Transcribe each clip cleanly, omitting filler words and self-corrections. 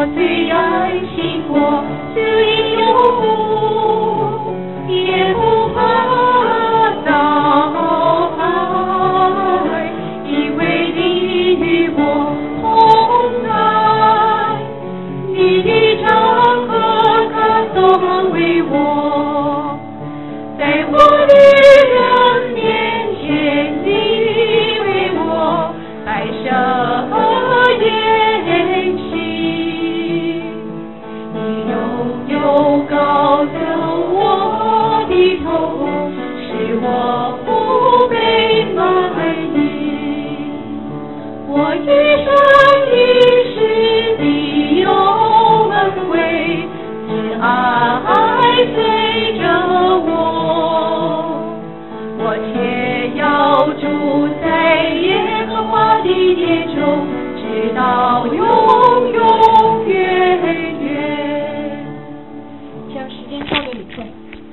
我最爱惜我，只因有福，也不怕遭害，因为你与我同在，你的杖和竿都安慰我，在我的人面前，你为我摆设筵席，你又高升我的头，使我不被埋没。我一生一世地有恩惠，慈爱随着我，我且要住在耶和华的殿中，直到永永远远。将时间交给李顺。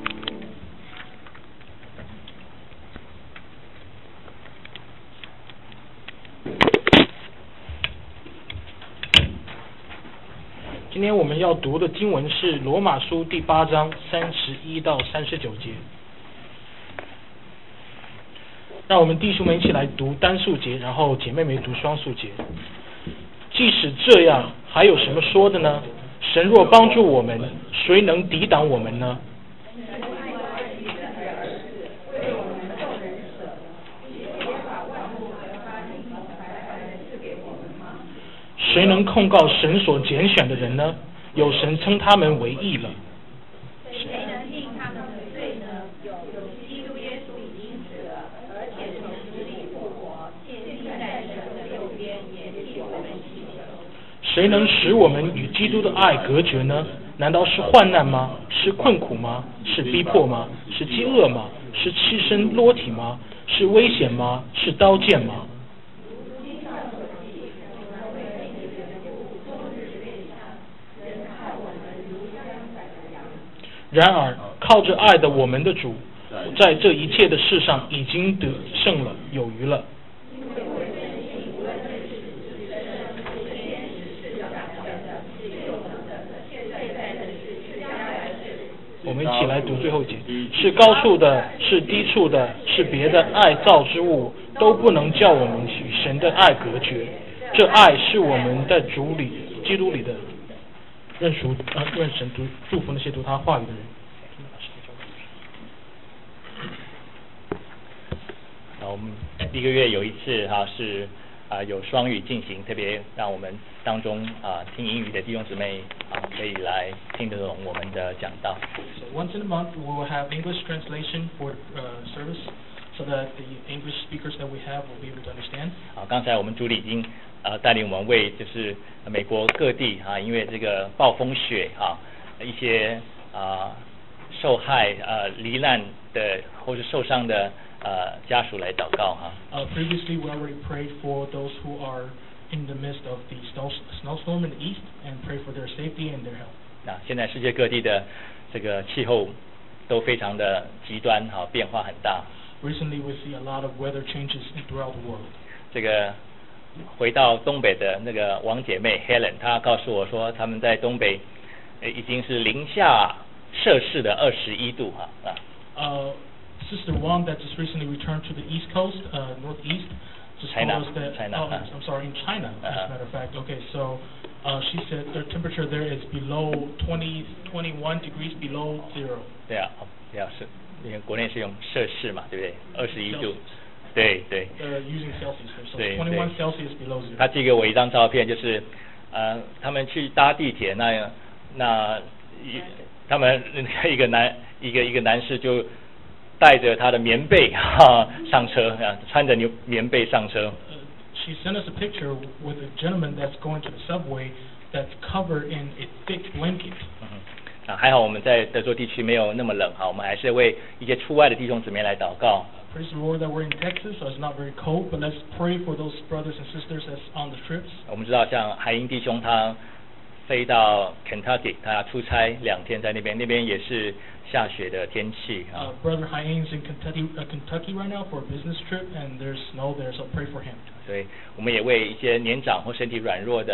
今天我们要读的经文是罗马书第8章31到39节。让我们弟兄们一起来读单数节，然后姐妹们读双数节。即使这样，还有什么说的呢？神若帮助我们，谁能抵挡我们呢？谁能控告神所拣选的人呢？有神称他们为义了。 谁能定他们的罪呢？有基督耶稣已经死了，而且从死里复活，现今在神的右边，也替我们祈求。 谁能使我们与基督的爱隔绝呢？难道是患难吗？是困苦吗？是逼迫吗？是饥饿吗？是赤身裸体吗？是危险吗？是刀剑吗？然而，靠着爱的我们的主，在这一切的事上已经得胜了，有余了。我们一起来读最后节：是高处的，是低处的，是别的爱造之物，都不能叫我们与神的爱隔绝。这爱是我们在主里、基督里的。愿神祝福那些读他话语的人。 我们1个月有一次是有双语进行，特别让我们当中听英语的弟兄姊妹可以来听得懂我们的讲道。 So once in a month we will have English translation for service, so that the English speakers that we have will be able to understand. 刚才我们主理已经带领我们为就是美国各地因为这个暴风雪一些受害罹难的或是受伤的家属来祷告 Previously we already prayed for those who are in the midst of the snowstorm in the east and pray for their safety and their health. 现在世界各地的这个气候都非常的极端变化很大。 Recently we see a lot of weather changes throughout the world. 这个回到东北的那个王姐妹 Helen， 她告诉我说，他们在东北已经是零下摄氏的21度 Sister Wang that just recently returned to the East Coast, Northeast, just told us that. I'm sorry, in China, as a matter of fact. Okay, so she said the temperature there is below 21 degrees below zero. 对啊，是，因为国内是用摄氏嘛，对不对？21度。对。 Using Celsius, so 21 Celsius below zero. 他寄给我一张照片，就是他们去搭地铁，他们一个男士就带着他的棉被上车，穿着棉被上车。 She sent us a picture with a gentleman that's going to the subway that's covered in a thick blanket. 还好我们在德州地区没有那么冷我们还是为一些出外的弟兄姊妹来祷告。 Praise the Lord that we're in Texas, so it's not very cold, but let's pray for those brothers and sisters that's on the trips. 我们知道像海英弟兄他飞到 Kentucky， 他出差2天在那边也是下雪的天气 Brother Hain's in Kentucky right now for a business trip, and there's snow there, so pray for him. 所以我们也为一些年长或身体软弱的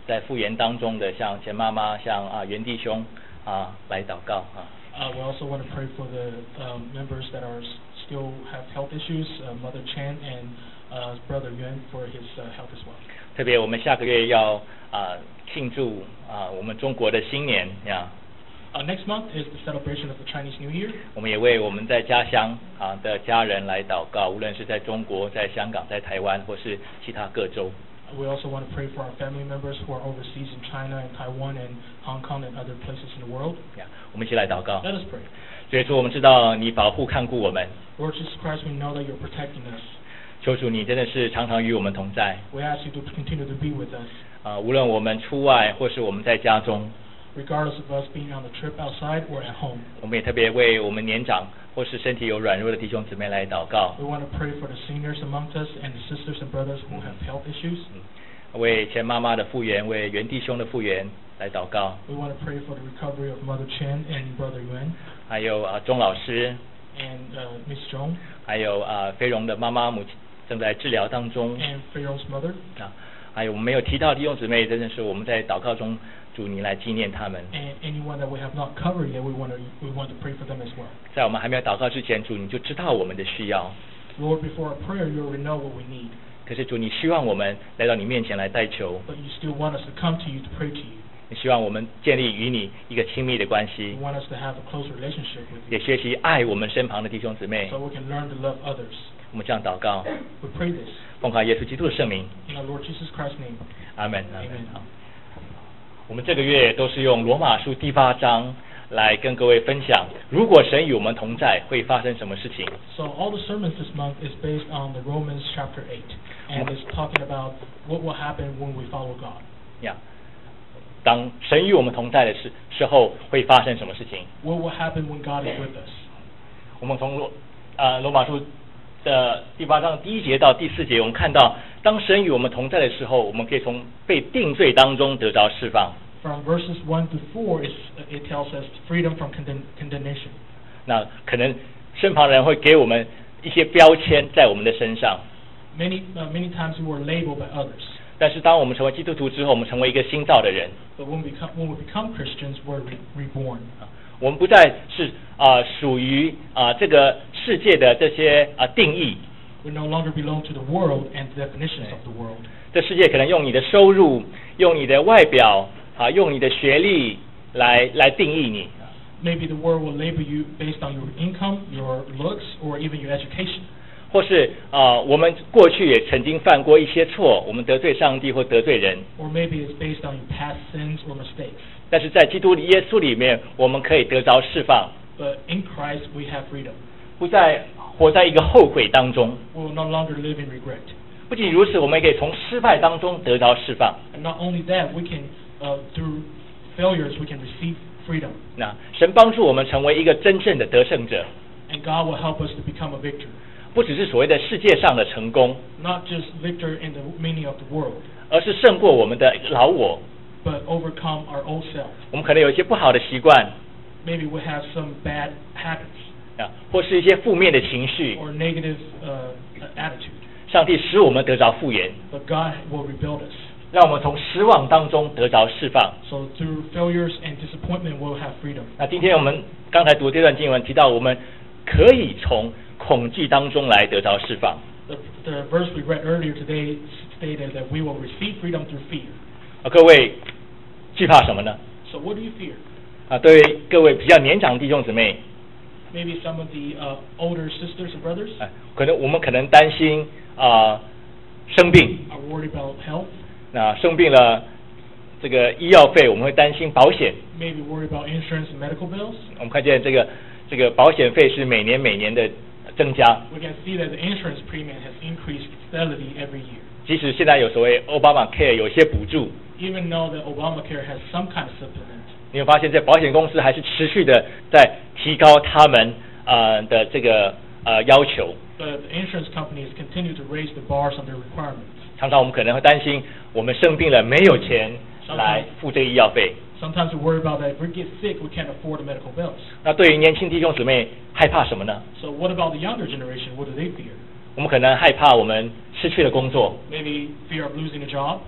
在复原当中的，像钱妈妈、像袁弟兄来祷告 We also want to pray for the members that are still have health issues, Mother Chen and Brother Yuan for his health as well. 特别我们下个月要庆祝我们中国的新年呀。 Next month is the celebration of the Chinese New Year. 我们也为我们在家乡的家人来祷告，无论是在中国、在香港、在台湾，或是其他各州。 We also want to pray for our family members who are overseas in China and Taiwan and Hong Kong and other places in the world. 我们一起来祷告。 Let us pray. 所以说，我们知道你保护看顾我们。 Lord Jesus Christ, we know that you're protecting us. 求主你真的是常常与我们同在。 We ask you to continue to be with us. 无论我们出外或是我们在家中。 Regardless of us being on the trip outside or at home. 我们也特别为我们年长或是身体有软弱的弟兄姊妹来祷告。 We want to pray for the seniors amongst us and the sisters and brothers who have health issues. 为钱妈妈的复原，为袁弟兄的复原来祷告。 We want to pray for the recovery of Mother Chen and Brother Yuan. 还有钟老师。 And Miss Zhong. 还有菲荣的妈妈母亲正在治疗当中。 And Feirong's mother. 还有我们没有提到的弟兄姊妹，真的是我们在祷告中。主你来纪念他们。 And anyone that we have not covered yet, we want to pray for them as well. 在我们还没有祷告之前，主你就知道我们的需要。 Lord, before our prayer, you already know what we need. 可是主，你希望我们来到你面前来代求。 But you still want us to come to you to pray to you. 你希望我们建立与你一个亲密的关系。 You want us to have a close relationship with you. 也学习爱我们身旁的弟兄姊妹。 So we can learn to love others. 我们这样祷告。 We pray this. 奉靠耶稣基督的圣名。 In our Lord Jesus Christ's name. 阿门。 阿门。 我们这个月都是用罗马书第8章来跟各位分享，如果神与我们同在，会发生什么事情。 So all the sermons this month is based on the Romans chapter 8, and it's talking about what will happen when we follow God. 当神与我们同在的时候，会发生什么事情 ？What will happen when God is with us? 我们从罗马书的第8章第1节到第4节，我们看到，当神与我们同在的时候，我们可以从被定罪当中得着释放。 From verses 1 to 4, it tells us freedom from condemnation. 那可能身旁人会给我们一些标签在我们的身上。 Many times we were labeled by others. 但是当我们成为基督徒之后，我们成为一个新造的人。 But when we become Christians, we're reborn. 我们不再是属于这个世界的这些定义。 We no longer belong to the world and the definitions of the world. 这世界可能用你的收入、用你的外表用你的学历来定义你。 Maybe the world will label you based on your income, your looks, or even your education. 或是我们过去也曾经犯过一些错，我们得罪上帝或得罪人。 Or maybe it's based on your past sins or mistakes. 但是在基督耶稣里面，我们可以得着释放。 But in Christ we have freedom. 不再活在一个后悔当中。 We will no longer live in regret. 不仅如此，我们也可以从失败当中得着释放。 And not only that, we can through failures we can receive freedom. 那神帮助我们成为一个真正的得胜者。 And God will help us to become a victor. 不只是所谓的世界上的成功。 Not just victor in the meaning of the world. 而是胜过我们的老我。 But overcome our old self. 我们可能有一些不好的习惯。 Maybe we have some bad habits. 或是一些负面的情绪。 Or negative attitude. 上帝使我们得着复原。 But God will rebuild us. 让我们从失望当中得着释放。 So through failures and disappointment, we'll have freedom. 那今天我们刚才读这段经文提到，我们可以从恐惧当中来得着释放。 The verse we read earlier today stated that we will receive freedom through fear. 各位惧怕什么呢？ So what do you fear? 对于各位比较年长的弟兄姊妹。 Maybe some of the older sisters and brothers. 我们可能担心生病。 Are worried about health. 那生病了，这个医药费我们会担心保险。 Maybe worried about insurance and medical bills. 我们看见这个保险费是每年的增加。 We can see that the insurance premium has increased steadily every year. 即使现在有所谓 Obamacare 有些补助。 Even though the Obamacare has some kind of supplement. 你会发现，在保险公司还是持续的在提高他们的这个要求。 But the insurance companies continue to raise the bars on their requirements. 常常我们可能会担心，我们生病了没有钱来付这个医药费。 Sometimes we worry about that if we get sick, we can't afford the medical bills. 那对于年轻弟兄姊妹，害怕什么呢？ So what about the younger generation? What do they fear? 我们可能害怕我们失去了工作。 Maybe fear of losing a job.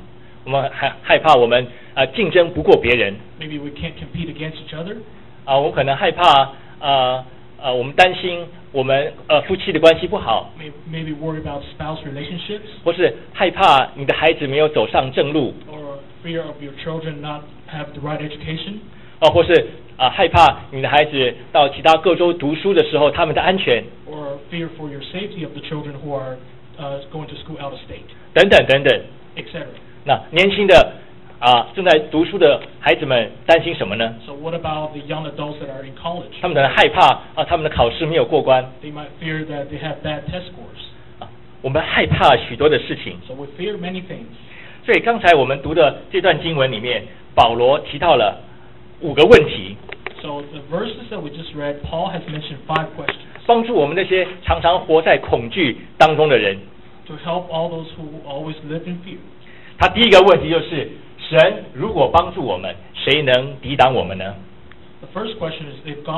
我们害怕我们竞争不过别人 Maybe we can't compete against each other. 我们可能害怕我们担心我们夫妻的关系不好， Maybe worry about spouse relationships. 或是害怕你的孩子没有走上正路， Or fear of your children not have the right education. 或是害怕你的孩子到其他各州读书的时候他们的安全， Or fear for your safety of the children who are going to school out of state, 等等等等。 etc. 那年轻的正在读书的孩子们担心什么呢？ So what about the young adults that are in college? 他们可能害怕他们的考试没有过关。 They might fear that they have bad test scores. 我们害怕许多的事情。 So we fear many things. 所以刚才我们读的这段经文里面，保罗提到了5个问题， So the verses that we just read, Paul has mentioned 5 questions 帮助我们那些常常活在恐惧当中的人。 to help all those who always live in fear. 他第一个问题就是：神如果帮助我们，谁能抵挡我们呢？ The first question is, if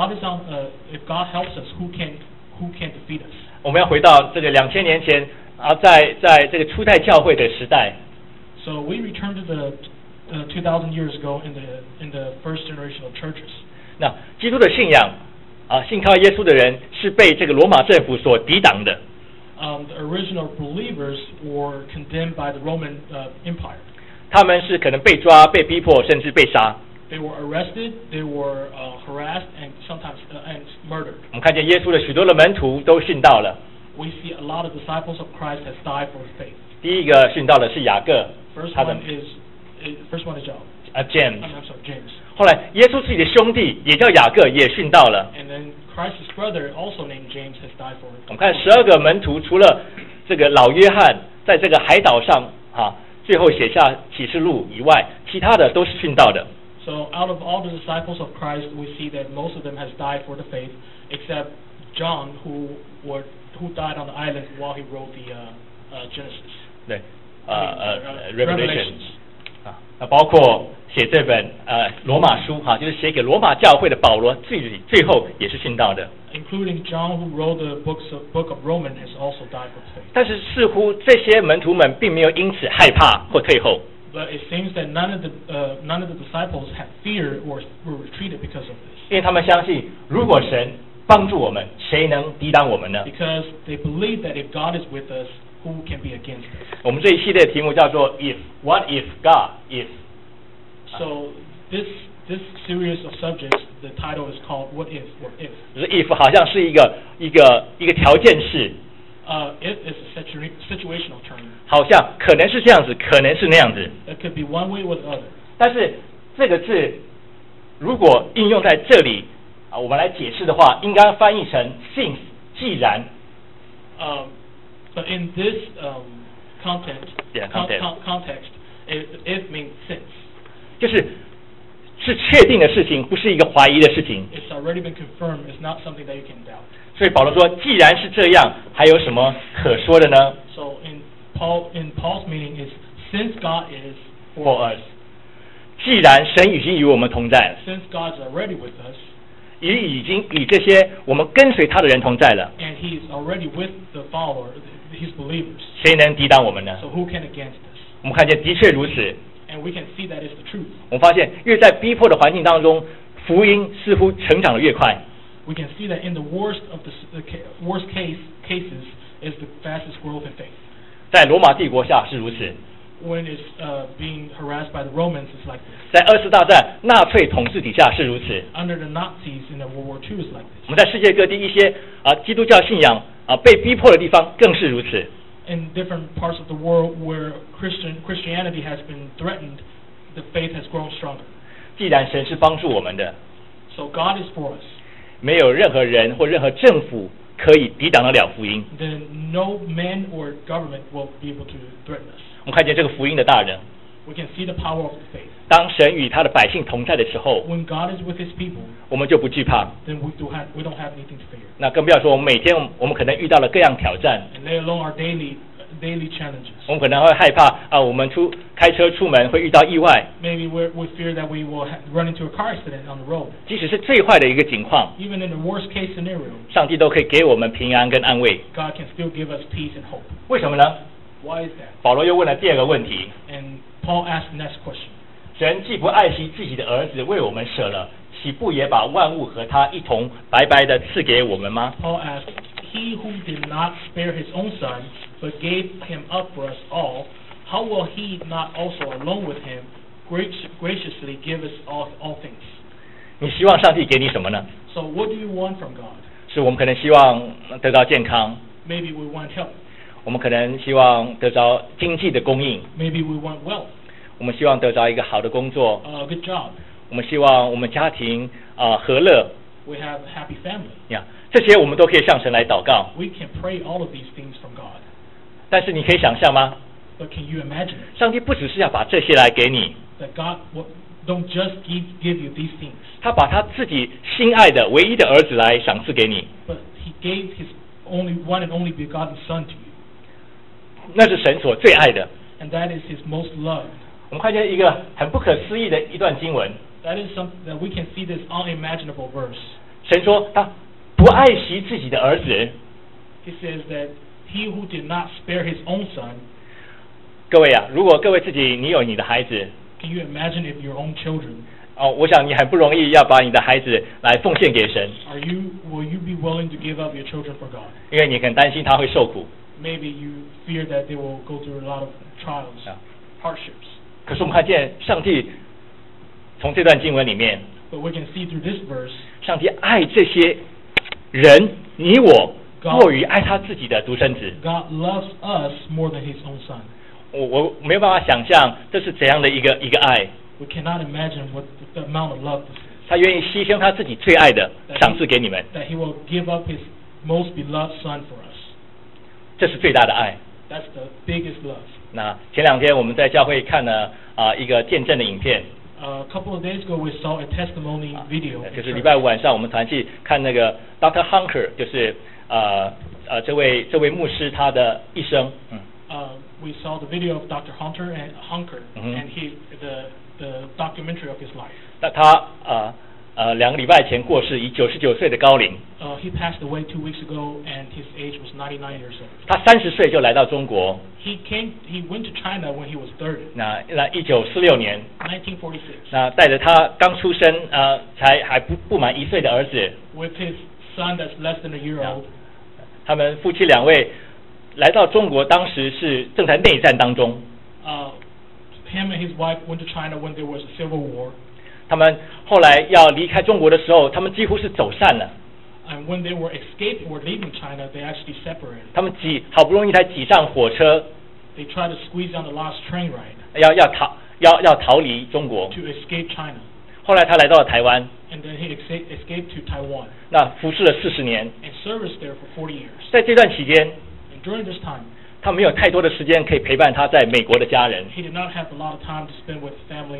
God helps us, who can defeat us? 我们要回到这个2000年前在这个初代教会的时代。 So we return to the 2,000 years ago in the first generation of churches. 那基督的信仰信靠耶稣的人是被这个罗马政府所抵挡的。 The original believers were condemned by the Roman Empire. 他们是可能被抓、被逼迫，甚至被杀。 They were arrested, they were harassed, and sometimes and murdered. 我们看见耶稣的许多的门徒都殉道了。 We see a lot of disciples of Christ has died for faith. 第一个殉道的是雅各， First 他的 one is John. James。 I'm sorry, James. 后来耶稣自己的兄弟也叫雅各，也殉道了。 And then Christ's brother, also named James, has died for 我们看12个门徒，除了这个老约翰在这个海岛上最后写下启示录以外，其他的都是殉道的。 So out of all the disciples of Christ, we see that most of them has died for the faith, except John, who died on the island while he wrote the Genesis. 对 ，Revelations. 那包括写这本罗马书就是写给罗马教会的保罗，最后也是殉道的。 Including John, who wrote the book of Romans, has also died for the faith. 但是似乎这些门徒们并没有因此害怕或退后。 But it seems that none of the disciples had fear or were retreated because of this. 因为他们相信，如果神帮助我们，谁能抵挡我们呢？ Because they believe that if God is with us, who can be against us? 我们这一系列的题目叫做 If What If God If. So this series of subjects, the title is called What If or If. 就是 if 好像是一个条件式， If is a situational term. 好像可能是这样子，可能是那样子。 It could be one way or the other. 但是这个字如果应用在这里我们来解释的话，应该翻译成 since 既然。 But in this context, if means since. 就是确定的事情，不是一个怀疑的事情。 It's already been confirmed. It's not something that you can doubt. 所以保罗说，既然是这样，还有什么可说的呢 So in Paul's meaning is since God is ？For us， 既然神已经与我们同在了， since God's already with us, 也已经与这些我们跟随他的人同在了， and He's already with the follower, His believers. 谁能抵挡我们呢？ So who can against us? 我们看见的确如此。 And we can see that is the truth. 我们发现，越在逼迫的环境当中，福音似乎成长的越快。 We can see that in the worst of the worst cases is the fastest growth in faith. 在罗马帝国下是如此， When it's being harassed by the Romans, it's like this. 在2次大战纳粹统治底下是如此。 Under the Nazis in the World War II is like 我 this. 们在世界各地一些基督教信仰被逼迫的地方更是如此。 In different parts of the world where Christianity has been threatened, the faith has grown stronger. 既然神是帮助我们的， So God is for us. 没有任何人或任何政府可以抵挡得了福音。 Then no man or government will be able to threaten us. 我们看见这个福音的大人， We can see the power of the faith. 当神与他的百姓同在的时候， When God is with His people, 我们就不惧怕。 then we don't have anything to fear. 那更不要说，我们每天我们可能遇到了各样挑战， And let alone our daily challenges. 我们可能会害怕我们开车出门会遇到意外。 Maybe we fear that we will run into a car accident on the road. 即使是最坏的一个情况， Even in the worst case scenario, 上帝都可以给我们平安跟安慰。 God can still give us peace and hope. 为什么呢？ Why is that? 保罗又问了第二个问题， And Paul asked the next question. 神既不爱惜自己的儿子为我们舍了，岂不也把万物和他一同白白的赐给我们吗？ Paul asked, He who did not spare his own son, but gave him up for us all, how will he not also along with him graciously give us all things? 你希望上帝给你什么呢？ So what do you want from God? 是我们可能希望得到健康， Maybe we want health. 我们可能希望得着经济的供应， Maybe we want wealth, 我们希望得着一个好的工作， a good job. 我们希望我们家庭和乐 We have a happy family. 呀，这些我们都可以向神来祷告。 We can pray all of these things from God. 但是你可以想象吗？ But can you imagine it? 上帝不只是要把这些来给你， That God don't just give you these things, 他把他自己心爱的唯一的儿子来赏赐给你， but He gave His one and only begotten Son to you. 那是神所最爱的。 And that is His most loved. 我们看见一个很不可思议的一段经文， That is something that we can see this unimaginable verse. 神说他不爱惜自己的儿子。 He says that He who did not spare His own Son. 各位啊，如果各位自己你有你的孩子， Can you imagine if your own children? 我想你很不容易要把你的孩子来奉献给神， Will you be willing to give up your children for God? 因为你很担心他会受苦。 Maybe you fear that they will go through a lot of trials, hardships. 可是我们看见上帝从这段经文里面， But we can see through this verse, 上帝爱这些人，你我过于爱他自己的独生子。 God loves us more than His own Son. 我没有办法想象这是怎样的一个爱。 We cannot imagine what the amount of love this is. 他愿意牺牲他自己最爱的赏赐给你们， That He will give up His most beloved Son for us. 这是最大的爱。 That's the biggest love. 那前两天我们在教会看了一个见证的影片， A couple of days ago, we saw a testimony video. 就是礼拜五晚上我们团契看那个 Dr. Hunker， 就是这位牧师他的一生。 We saw the video of Dr. Hunter and the documentary of his life. 那他2个礼拜前过世，以99岁的高龄。 He passed away 2 weeks ago, and his age was 99 years old. 他30岁就来到中国。 He went to China when he was 30. 那1946年， 1946. 那带着他刚出生还不满1岁的儿子， With his son that's less than a year old. 他们夫妻2位来到中国，当时是正在内战当中。 Him and his wife went to China when there was a civil war. 他们后来要离开中国的时候，他们几乎是走散了。 And when they were escaping or leaving China, they actually separated. 他们好不容易才挤上火车， They tried to squeeze on the last train ride. 要逃离中国。 To escape China. 后来他来到了台湾。 And then he escaped to Taiwan. 那服侍了40年。 And serviced there for 40 years. 在这段期间， And during this time, 他没有太多的时间可以陪伴他在美国的家人。 He did not have a lot of time to spend with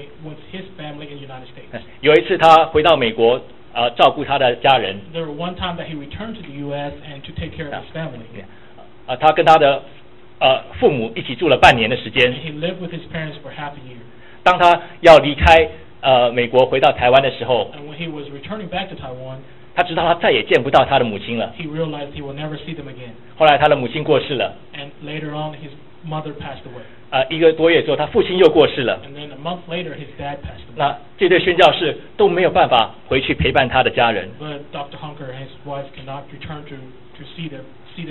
his family in the United States. 有一次他回到美国，照顾他的家人。 There was one time that he returned to the U.S. and to take care of his family. 他跟他的父母一起住了半年的时间。 And he lived with his parents for half a year. 当他要离开美国回到台湾的时候， And when he was returning back to Taiwan, 他知道他再也见不到他的母亲了。 he realized he will never see them again. 后来他的母亲过世了。 And later on, his mother passed away. 1个多月之后，他父亲又过世了。 And then a month later, his dad passed away. 那这对宣教士都没有办法回去陪伴他的家人。 But Dr. Hunker and his wife cannot return to see them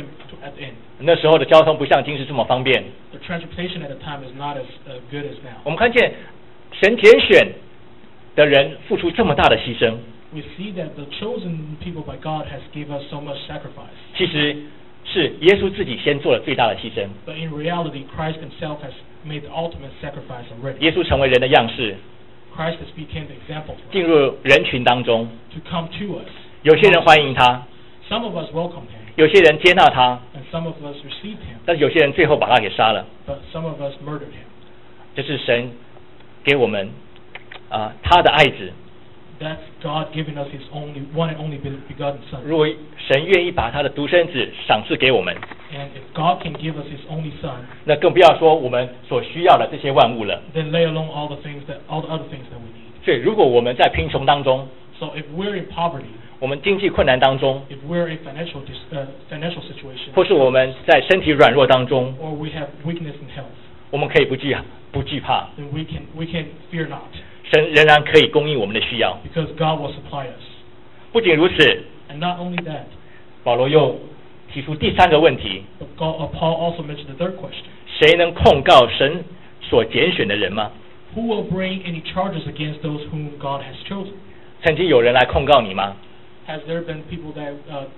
at the end. 那时候的交通不像今日这么方便。 The transportation at the time is not as good as now. 我们看见神拣选的人付出这么大的牺牲。 We see that the chosen people by God has given us so much sacrifice. 其实是耶稣自己先做了最大的牺牲。 But in reality, Christ himself has made the ultimate sacrifice already. 耶稣成为人的样式， Christ has become the example for 进 us, 入人群当中。 to come to us. 有些人欢迎他， Some of us welcome him, 有些人接纳他， and some of us received him, 但是有些人最后把他给杀了。 but some of us murdered him. 这是神给我们他的爱子。 That's God giving us his one and only begotten Son. 如果神愿意把他的独生子赏赐给我们， And if God can give us his only Son, 那更不要说我们所需要的这些万物了。 then lay alone all the other things that we need. 所以，如果我们在贫穷当中， So if we're in poverty, 我们经济困难当中， if we're in financial situation, 或是我们在身体软弱当中， or we have weakness in health, 我们可以不惧怕， then we can fear not, 神仍然可以供应我们的需要。 because God will supply us. 不仅如此， And not only that, 保罗又提出第三个问题： but Paul also mentioned the third question. 谁能控告神所拣选的人吗？ Who will bring any charges against those whom God has chosen? 曾经有人来控告你吗？ Has there been people that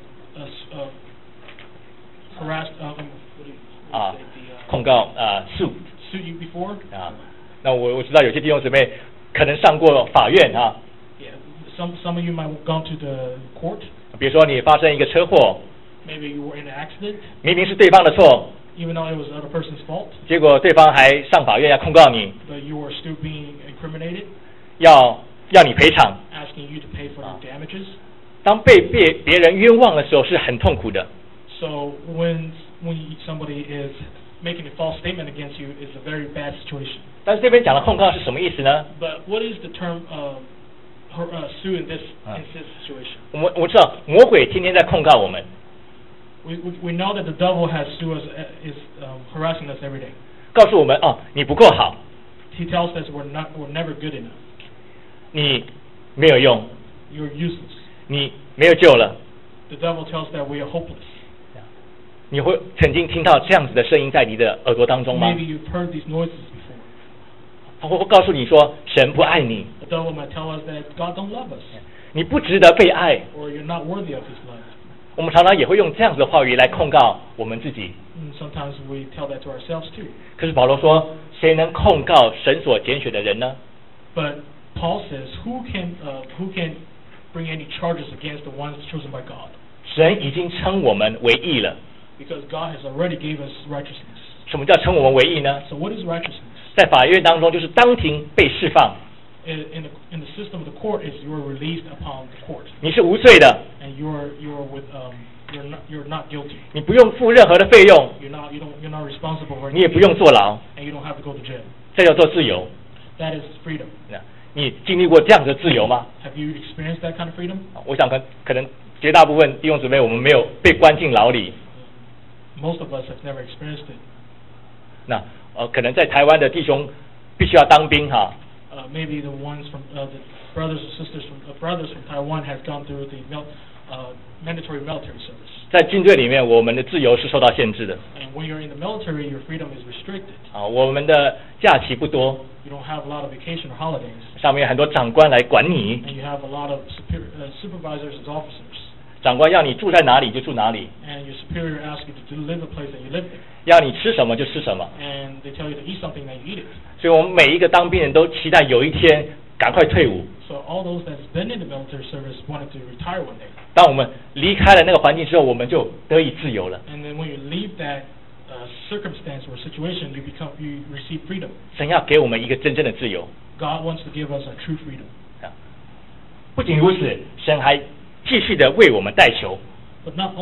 harassed, what do you 啊 say, the, 控告suit suit you before? 啊，那我知道有些弟兄姊妹可能上过法院啊， Yeah, some of you might have gone to the court. 比如说你发生一个车祸， Maybe you were in an accident, 明明是对方的错， even though it was the other person's fault, 结果对方还上法院要控告你， but you were still being incriminated, 要你赔偿。 asking you to pay for the damages. 当被别人冤枉的时候是很痛苦的。 So when somebody is making a false statement against you, it's a very bad situation. 但是这边讲的控告是什么意思呢？ But what is the term sue in this situation? 我知道魔鬼天天在控告我们， We know that the devil has sued us, is harassing us every day. 告诉我们你不够好， He tells us we're never good enough. 你没有用， You're useless. 你没有救了。 The devil tells that we are hopeless. 你会曾经听到这样子的声音在你的耳朵当中吗？ Maybe you've heard these noises before. 他会告诉你说神不爱你， The devil might tell us that God don't love us, 你不值得被爱。 or you're not worthy of His love. 我们常常也会用这样子的话语来控告我们自己。 And sometimes we tell that to ourselves too. 可是保罗说，谁能控告神所拣选的人呢？ But Paul says, who can bring any charges against the ones chosen by God? 神已经称我们为义了。 Because God has already gave us righteousness. 什么叫称我们为义呢？ So what is righteousness? 在法院当中，就是当庭被释放， In the system of the court, is you are released upon the court, 你是无罪的， and you're not guilty. 你不用付任何的费用， You're not responsible for 你也 anything, 不用坐牢， and you don't have to go to jail. 这叫做自由。 That is freedom. 你经历过这样子的自由吗？ Have you experienced that kind of freedom? 我想可能绝大部分弟兄姊妹，我们没有被关进牢里。 Most of us have never experienced it. 那可能在台湾的弟兄必须要当兵哈， Maybe the ones from the brothers and sisters brothers from Taiwan have gone through the mandatory military service. 在军队里面，我们的自由是受到限制的 And when you're in the military, your freedom is restricted. 啊，我们的假期不多， You don't have a lot of vacation or holidays, 上面很多长官来管你， and you have a lot of supervisors and officers. 长官要你住在哪里就住哪里， And your superior asks you to live a place that you live there. 要你吃什么就吃什么。 And they tell you to eat something that you eat it. 所以我们每一个当兵人都期待有一天赶快退伍。 So all those that's been in the military service wanted to retire one day. 当我们离开了那个环境之后，我们就得以自由了。 And then when you leave that circumstance or situation, you receive freedom. 神要给我们一个真正的自由。 God wants to give us a true freedom. 不仅如此，神还继续的为我们代求。 But not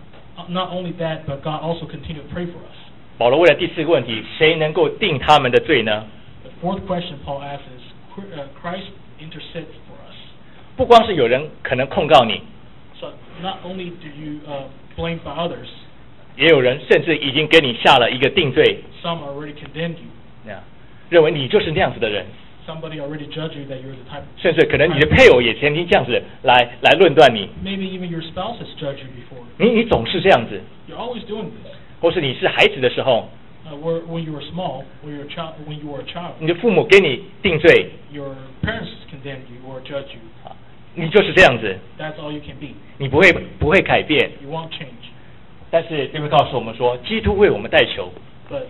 only that, but God also continued to pray for us. 保罗问了第四个问题：谁能够定他们的罪呢？ The fourth question Paul asks is, Christ intercedes for us. 不光是有人可能控告你， So not only do you blame by others, 也有人甚至已经给你下了一个定罪， some already condemned you. 认为你就是那样子的人， Somebody already judged you that you're the type. 甚至可能你的配偶也曾经这样子来论断你， Maybe even your spouse has judged you before. 你总是这样子， You're always doing this. 或是你是孩子的时候， When you were small, when you were a child, 你的父母给你定罪， your parents condemned you or judged you. 你就是这样子， That's all you can be. 你不会改变。 You won't change. 但是这边告诉我们说，基督为我们代求， But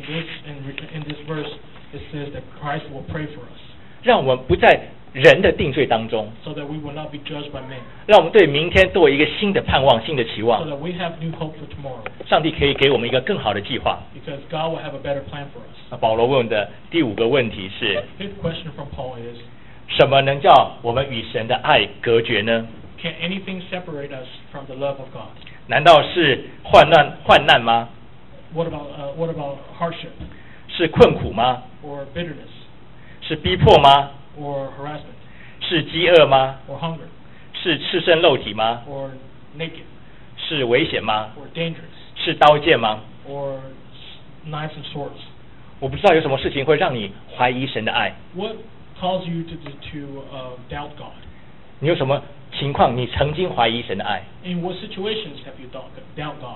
in this verse, it says that Christ will pray for us, 让我们不在人的定罪当中， so that we will not be judged by men, 让我们对明天都有一个新的盼望、新的期 so 望。 that we have new hope for tomorrow, 上帝可以给我们一个更好的计划。 because God will have a better plan for us. 那保罗问的第五个问题是： Fifth question from Paul is, 什么能叫我们与神的爱隔绝呢？ can anything separate us from the love of God? 难道是患难吗？ What about hardship 是困苦吗？ or bitterness 是逼迫吗？ or harassment 是饥饿吗？ or hunger 是赤身露体吗？ or naked 是危险吗？ or dangerous 是刀剑吗？ or knives and swords? 我不知道有什么事情会让你怀疑神的爱。 What caused you to doubt God? 你有什么情况你曾经怀疑神的爱？ In what situations have you doubt God?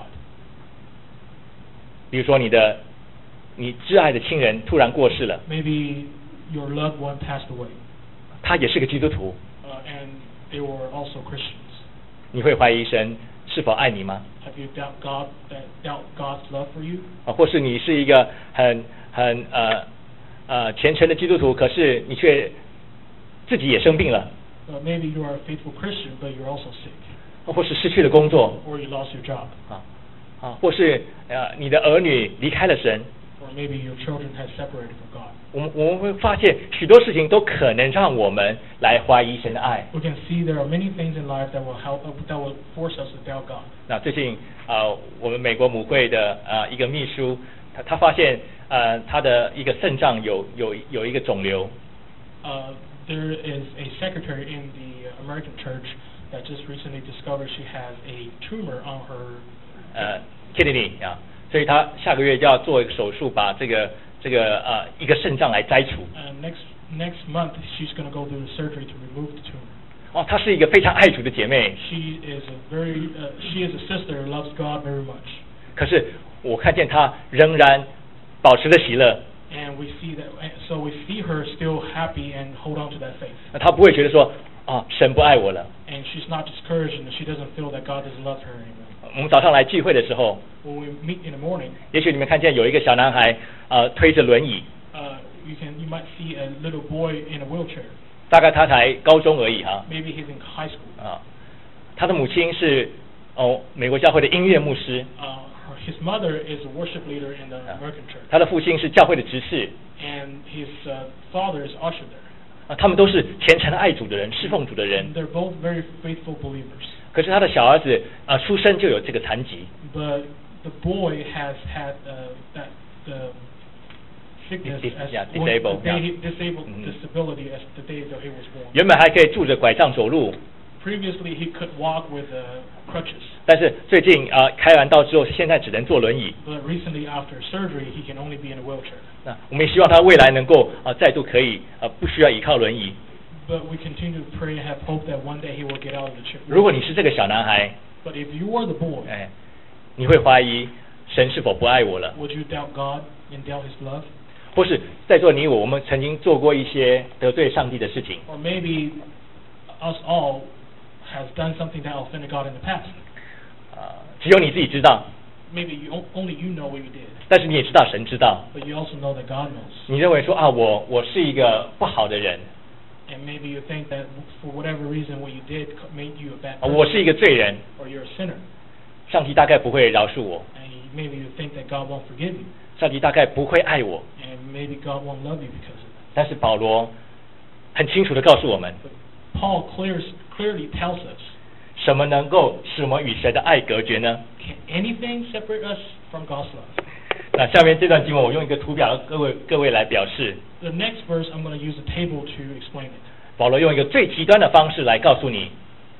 比如说你挚爱的亲人突然过世了， Maybe your loved one passed away, 他也是个基督徒， and they were also Christians. 你会怀疑神是否爱你吗？ Have you doubt God's love for you? 或是你是一个很虔诚的基督徒，可是你却自己也生病了， Maybe you are a faithful Christian, but you're also sick, 或是失去了工作， or you lost your job, 或是你的儿女离开了神。 or maybe your children have separated from God. 我们会发现许多事情都可能让我们来怀疑神的爱。 We can see there are many things in life that will force us to doubt God. 那最近我们美国母会的一个秘书，他发现他的一个肾脏有一个肿瘤。 There is a secretary in the American church that just recently discovered she has a tumor on her kidney 所以他下个月就要做一个手术，把这个一个肾脏来摘除。 Next month she's going to go through the surgery to remove the tumor. 她是一个非常爱主的姐妹。 She is a sister who loves God very much. 可是我看见她仍然保持着喜乐。 And we see her still happy and hold on to that faith. 她不会觉得说神不爱我了。 And she's not discouraged, and she doesn't feel that God doesn't love her anymore. 我们早上来聚会的时候， When we meet in the morning, 也许你们看见有一个小男孩推着轮椅， you might see a little boy in a wheelchair. 大概他才高中而已 Maybe he's in high school. 他的母亲是美国教会的音乐牧师。 His mother is a worship leader in the American church. 他的父亲是教会的执事。 And his father is usher there. 他们都是虔诚的爱主的人，侍奉主的人。 They're both very faithful believers. 可是他的小儿子出生就有这个残疾。 But the boy has had the sickness disabled disability as the day that he was born. 原本还可以拄着拐杖走路。 Previously he could walk with crutches. 但是最近开完刀之后，现在只能坐轮椅。 But recently after surgery he can only be in a wheelchair. 那我们也希望他未来能够再度可以不需要依靠轮椅。 But we continue to pray and have hope that one day he will get out of the chair. 如果你是这个小男孩， But if you are the boy, 你会怀疑神是否不爱我了？ would you doubt God and doubt His love? 或是在座你我们曾经做过一些得罪上帝的事情。 Or maybe us all has done something that offended God in the past. 只有你自己知道。 Maybe only you know what you did. 但是你也知道神知道。 But you also know that God knows. 你认为说我是一个不好的人。 And maybe you think that for whatever reason what you did made you a bad person. 我是一个罪人。 Or you're a sinner. 上帝大概不会饶恕我。 And maybe you think that God won't forgive you. 上帝大概不会爱我。 And maybe God won't love you because of that. 但是保罗很清楚地告诉我们。 But Paul clearly tells us. 什么能够使我们与神的爱隔绝呢？ Can anything separate us from God's love? 那下面这段经文我用一个图表各位来表示。 The next verse I'm going to use a table to explain it. 保罗用一个最极端的方式来告诉你。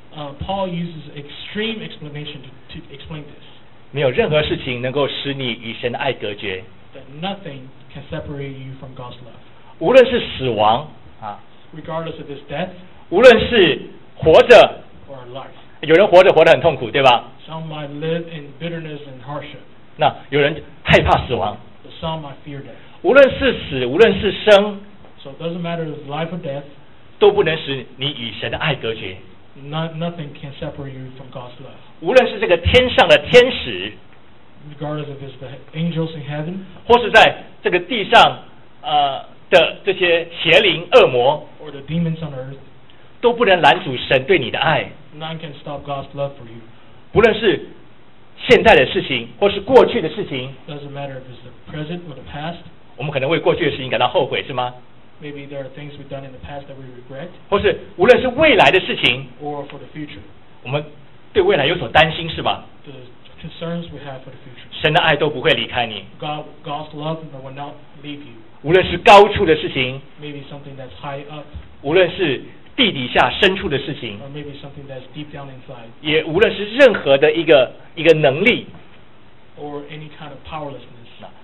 Paul uses extreme explanation to explain this. 没有任何事情能够使你与神的爱隔绝。 That nothing can separate you from God's love. 无论是死亡 regardless of his death, 无论是活着 or life. 有人活着很痛苦，对吧？ Some might live in bitterness and hardship. 那有人害怕死亡。 But some might fear death. 无论是死，无论是生， So it doesn't matter if it's life or death. 都不能使你与神的爱隔绝。 Nothing can separate you from God's love. 无论是这个天上的天使， Regardless if it's the angels in heaven, 或是在这个地上的这些邪灵恶魔， or the demons on earth, 都不能拦阻神对你的爱。 none can stop God's love for you. 不论是现在的事情，或是过去的事情， Doesn't matter if it's the present or the past. 我们可能为过去的事情感到后悔，是吗？ Maybe there are things we've done in the past that we regret, 或是无论是未来的事情， or for the future. 我们对未来有所担心，是吧？ The concerns we have for the future. 神的爱都不会离开你。 God's love will not leave you. 无论是高处的事情， Maybe something that's high up, 无论是地底下深处的事情， or maybe something that's deep down inside, 也无论是任何的一个能力， or any kind of powerlessness.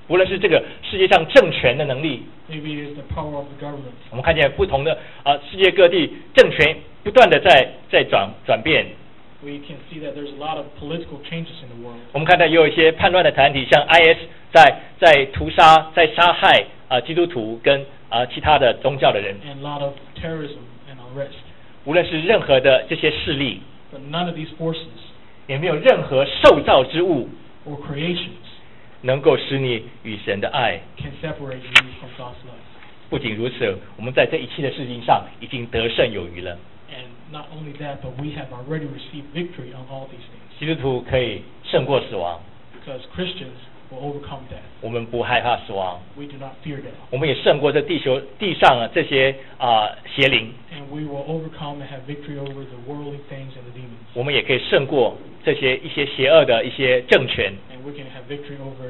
无论是这个世界上政权的能力， Maybe it is the power of the government. 我们看见不同的世界各地政权不断的在转变。 We can see that there's a lot of political changes in the world. 我们看到也有一些叛乱的团体，像 IS 在屠杀、在杀害基督徒跟其他的宗教的人。 And a lot of terrorism and unrest. 无论是任何的这些势力， But none of these forces 也没有任何受造之物 or creations 能够使你与神的爱。 can separate you from God's love. 不仅如此，我们在这一切的事情上已经得胜有余了。 And not only that, but we have already received victory on all these things. 基督徒可以胜过死亡， Because Christians will overcome death. 我们不害怕死亡， We do not fear death. 我们也胜过这地上这些邪灵， And we will overcome and have victory over the worldly things and the demons. 我们也可以胜过这些一些邪恶的一些政权。 And we can have victory over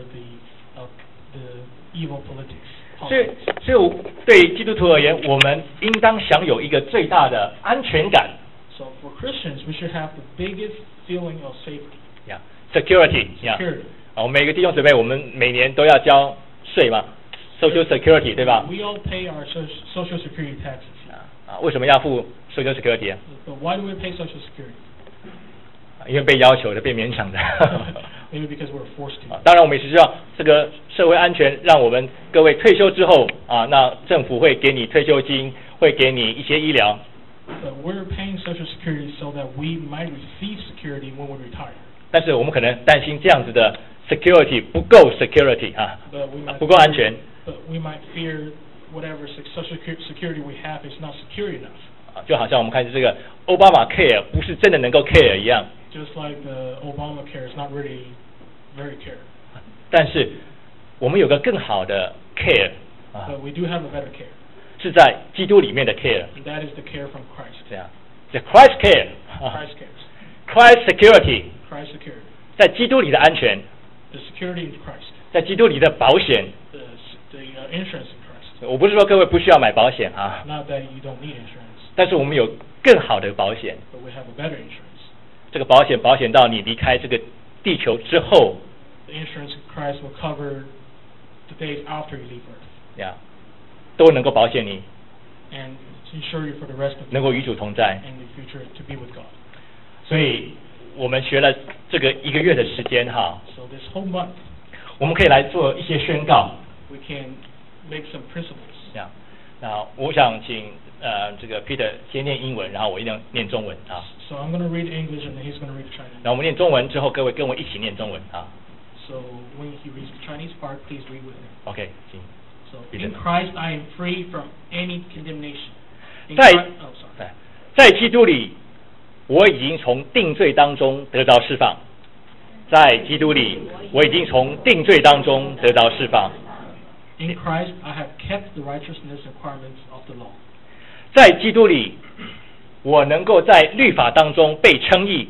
the evil politics. 所以对基督徒而言，我们应当享有一个最大的安全感。 So for Christians, we should have the biggest feeling of safety. Security. Security. 我们每个弟兄姊妹，我们每年都要交税嘛 ，Social Security 对吧？ We all pay our social security taxes. 为什么要付 Social Security 啊？ But why do we pay social security? 因为被要求的，被勉强的。 Maybe because we're forced to. 当然我们也是知道这个社会安全，让我们各位退休之后那政府会给你退休金，会给你一些医疗。 But we're paying social security so that we might receive security when we retire. 但是我们可能担心这样子的 security 不够 security 不够安全。 But we might fear whatever social security we have is not secure enough. 就好像我们看这个奥巴马 care 不是真的能够 care 一样。 Just like the Obamacare is not really very care. 但是我们有个更好的 care But we do have a better care. 是在基督里面的 care. And that is the care from Christ. 这样 ，the Christ care. Christ cares. Christ security. Christ security. 在基督里的安全。 The security in Christ. 在基督里的保险。 The insurance in Christ. 我不是说各位不需要买保险 Not that you don't need insurance. 但是我们有更好的保险。 But we have a better insurance. 这个保险到你离开这个地球之后。 The insurance in Christ will cover the days after you leave Earth. 都能够保险你。 And insure you for the rest of 能够与主同在。 In the future to be with God. 所以我们学了这个1个月的时间 So this whole month. 我们可以来做一些宣告。 We can make some principles. 那我想请这个 Peter 先念英文，然后我一定念中文 So I'm going to read English and then he's going to read Chinese. 那我们念中文之后，各位跟我一起念中文 So when he reads the Chinese part, please read with him. OK， 请。 So in Christ I am free from any condemnation. 在基督里，我已经从定罪当中得到释放。在基督里，我已经从定罪当中得到释放。 In Christ I have kept the righteousness requirements of the law. 在基督里，我能够在律法当中被称义。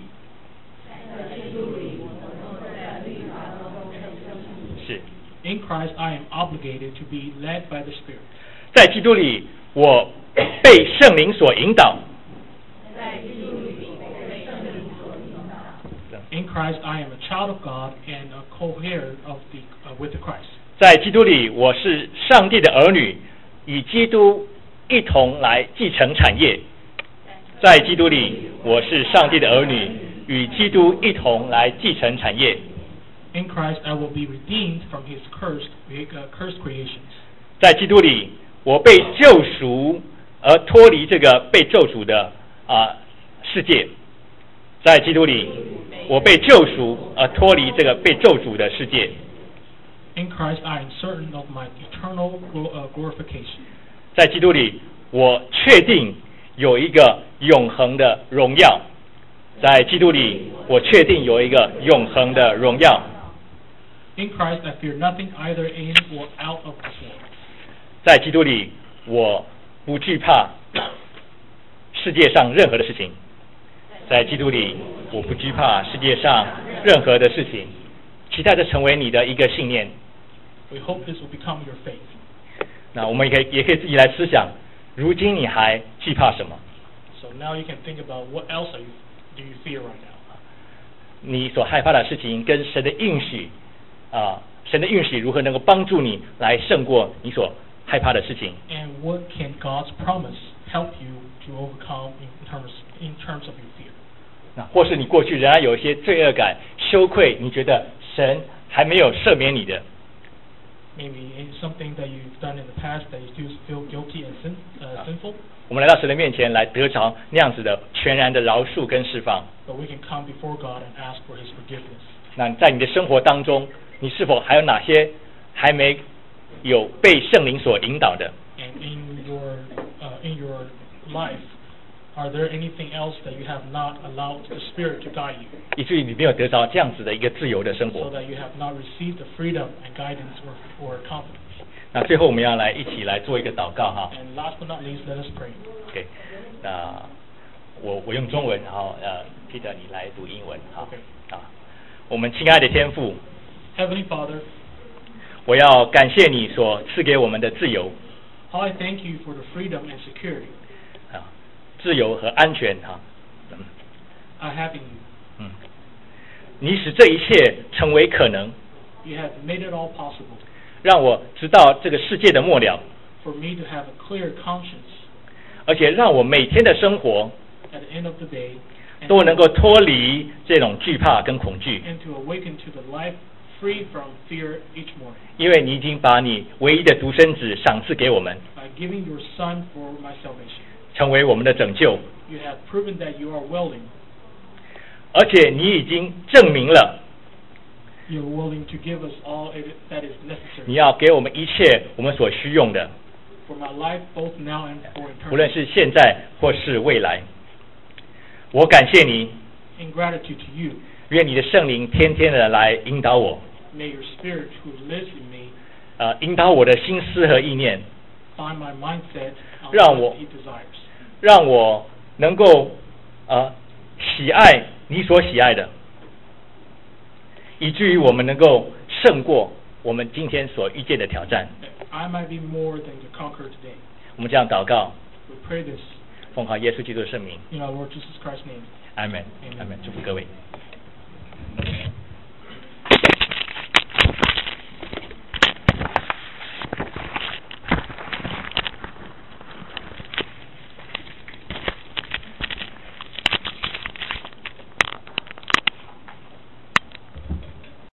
是。 In Christ I am obligated to be led by the Spirit. 在基督里，我被圣灵所引导。 In Christ I am a child of God and a co-heir of with the Christ. 在基督里，我是上帝的儿女，与基督一同来继承产业。在基督里，我是上帝的儿女，与基督一同来继承产业。 In Christ I will be redeemed from his cursed creations. 在基督里，我被救赎而脱离这个被咒诅的世界。在基督里，我被救赎而脱离这个被咒诅的世界。 In Christ I am certain of my eternal glorification. 在基督里，我确定有一个永恒的荣耀。在基督里，我确定有一个永恒的荣耀。 In Christ I fear nothing either in or out of this world. 在基督里，我不惧怕世界上任何的事情。在基督里，我不惧怕世界上任何的事情。期待这成为你的一个信念。 We hope this will become your faith. 那我们也可以自己来思想，如今你还惧怕什么？ So now you can think about what else do you fear right now? 你所害怕的事情跟神的应许神的应许如何能够帮助你来胜过你所害怕的事情。 And what can God's promise help you to overcome in terms of your fear? 那或是你过去仍然有一些罪恶感、羞愧，你觉得神还没有赦免你的。 Maybe it's something that you've done in the past that you still feel guilty and sinful. 我们来到神的面前来得着那样子的全然的饶恕跟释放。 But we can come before God and ask for His forgiveness. 那在你的生活当中，你是否还有哪些还没有被圣灵所引导的？ And in your life, are there anything else that you have not allowed the Spirit to guide you, 以至于你没有得着这样子的一个自由的生 so 活。 that you have not received the freedom and guidance or confidence? 那最后我们要来一起来做一个祷告哈。 And last but not least, let us pray. OK， 那我用中文，然后Peter 你来读英文，好。 OK 啊，我们亲爱的天父， Heavenly Father, 我要感谢你所赐给我们的自由 how I thank you for the freedom and security 啊，自由和安全哈。 I have in you. 你使这一切成为可能， You have made it all possible 让我知道这个世界的末了， for me to have a clear conscience 而且让我每天的生活 at the end of the day, and 都能够脱离这种惧怕跟恐惧， and to awaken to the life free from fear each morning 因为你已经把你唯一的独生子赏赐给我们， by giving your Son for my salvation. 成为我们的拯救， You have proven that you are willing. 而且你已经证明了 You're willing to give us all that is 你 necessary 要给我们一切我们所需用的， for my life, both now and for 无论 eternity. 是现在或是未来。我感谢你， In gratitude to you, 愿你的圣灵天天的来引导我， may your Spirit who lives in me 引导我的心思和意念， find my mindset on 让 what 我 He desires, 让我能够喜爱你所喜爱的，以至于我们能够胜过我们今天所遇见的挑战。 that I might be more than to conquer today. 我们这样祷告， We pray this 奉靠耶稣基督的圣名， in our Lord Jesus Christ's name. 阿门， Amen 阿门，祝福各位。